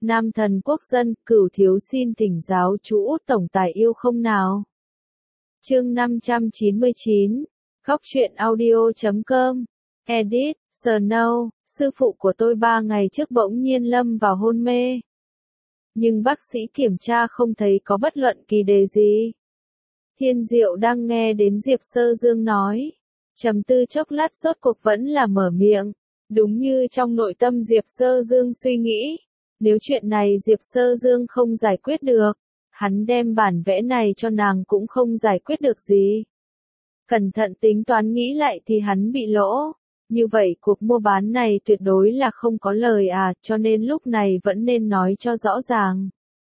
Nam thần quốc dân, Cửu thiếu xin thỉnh giáo chú Út tổng tài yêu không nào. Chương 599, Góc truyện audio.com, Edit, Snow, sư phụ của tôi 3 ngày trước bỗng nhiên lâm vào hôn mê. Nhưng bác sĩ kiểm tra không thấy có bất luận kỳ đề gì. Thiên Diệu đang nghe đến Diệp Sơ Dương nói. Trầm tư chốc lát rốt cuộc vẫn là mở miệng. Đúng như trong nội tâm Diệp Sơ Dương suy nghĩ. Nếu chuyện này Diệp Sơ Dương không giải quyết được, hắn đem bản vẽ này cho nàng cũng không giải quyết được gì. Cẩn thận tính toán nghĩ lại thì hắn bị lỗ. Như vậy cuộc mua bán này tuyệt đối là không có lời cho nên lúc này vẫn nên nói cho rõ ràng.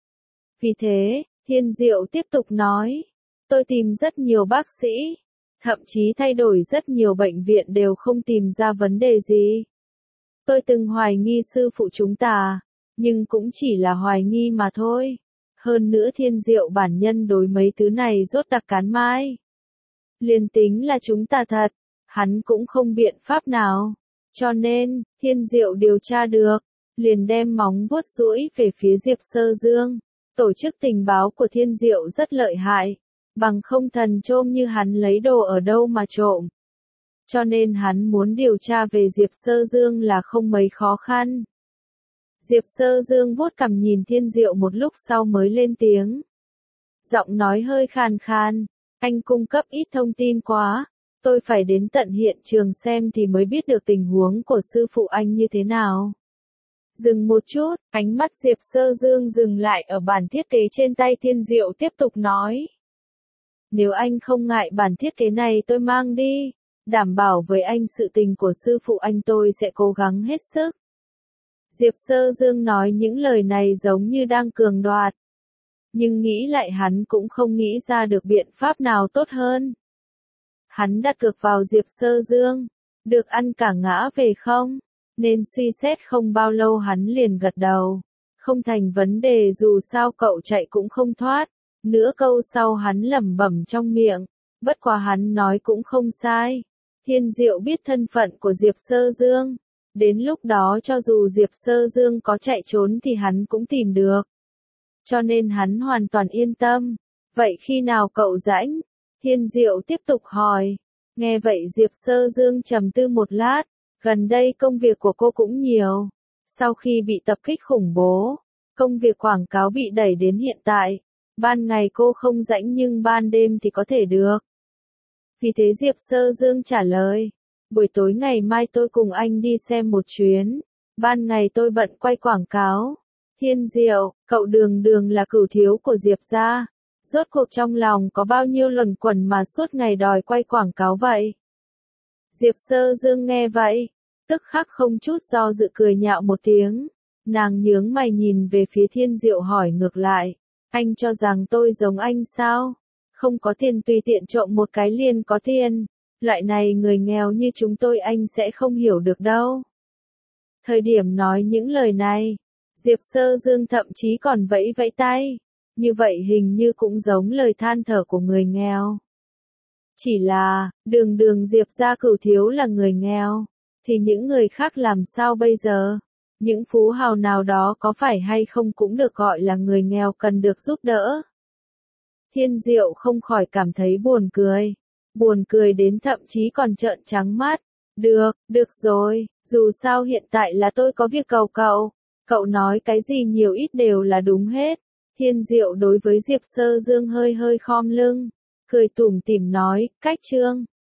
Vì thế, Thiên Diệu tiếp tục nói, tôi tìm rất nhiều bác sĩ, thậm chí thay đổi rất nhiều bệnh viện đều không tìm ra vấn đề gì. Tôi từng hoài nghi sư phụ chúng ta, nhưng cũng chỉ là hoài nghi mà thôi. Hơn nữa Thiên Diệu bản nhân đối mấy thứ này rốt đặc cán mãi. Liền tính là chúng ta thật, hắn cũng không biện pháp nào. Cho nên, Thiên Diệu điều tra được, liền đem móng vuốt duỗi về phía Diệp Sơ Dương. Tổ chức tình báo của Thiên Diệu rất lợi hại, bằng không thần trôm như hắn lấy đồ ở đâu mà trộm. Cho nên hắn muốn điều tra về Diệp Sơ Dương là không mấy khó khăn. Diệp Sơ Dương vuốt cằm nhìn Thiên Diệu một lúc sau mới lên tiếng. Giọng nói hơi khàn khàn, anh cung cấp ít thông tin quá, tôi phải đến tận hiện trường xem thì mới biết được tình huống của sư phụ anh như thế nào. Dừng một chút, ánh mắt Diệp Sơ Dương dừng lại ở bản thiết kế trên tay Thiên Diệu tiếp tục nói. Nếu anh không ngại bản thiết kế này tôi mang đi, đảm bảo với anh sự tình của sư phụ anh tôi sẽ cố gắng hết sức. Diệp Sơ Dương nói những lời này giống như đang cường đoạt. Nhưng nghĩ lại hắn cũng không nghĩ ra được biện pháp nào tốt hơn. Hắn đặt cược vào Diệp Sơ Dương, được ăn cả ngã về không? Nên suy xét không bao lâu hắn liền gật đầu. Không thành vấn đề dù sao cậu chạy cũng không thoát. Nửa câu sau hắn lẩm bẩm trong miệng. Bất quá hắn nói cũng không sai. Thiên Diệu biết thân phận của Diệp Sơ Dương. Đến lúc đó cho dù Diệp Sơ Dương có chạy trốn thì hắn cũng tìm được. Cho nên hắn hoàn toàn yên tâm. Vậy khi nào cậu rảnh? Thiên Diệu tiếp tục hỏi. Nghe vậy Diệp Sơ Dương trầm tư một lát. Gần đây công việc của cô cũng nhiều. Sau khi bị tập kích khủng bố, công việc quảng cáo bị đẩy đến hiện tại. Ban ngày cô không rảnh nhưng ban đêm thì có thể được. Vì thế Diệp Sơ Dương trả lời. Buổi tối ngày mai tôi cùng anh đi xem một chuyến. Ban ngày tôi bận quay quảng cáo. Thiên Diệu, cậu đường đường là cửu thiếu của Diệp gia. Rốt cuộc trong lòng có bao nhiêu luẩn quẩn mà suốt ngày đòi quay quảng cáo vậy? Diệp Sơ Dương nghe vậy, tức khắc không chút do dự cười nhạo một tiếng. Nàng nhướng mày nhìn về phía Thiên Diệu hỏi ngược lại. Anh cho rằng tôi giống anh sao? Không có tiền tùy tiện trộm một cái liền có tiền. Loại này người nghèo như chúng tôi anh sẽ không hiểu được đâu. Thời điểm nói những lời này, Diệp Sơ Dương thậm chí còn vẫy vẫy tay. Như vậy hình như cũng giống lời than thở của người nghèo. Chỉ là, đường đường Diệp gia cửu thiếu là người nghèo, thì những người khác làm sao bây giờ? Những phú hào nào đó có phải hay không cũng được gọi là người nghèo cần được giúp đỡ. Thiên Diệu không khỏi cảm thấy buồn cười. Buồn cười đến thậm chí còn trợn trắng mắt. Được rồi, dù sao hiện tại là tôi có việc cầu cậu. Cậu nói cái gì nhiều ít đều là đúng hết. Thiên Diệu đối với Diệp Sơ Dương hơi hơi khom lưng. Cười tủm tỉm nói, cách chương.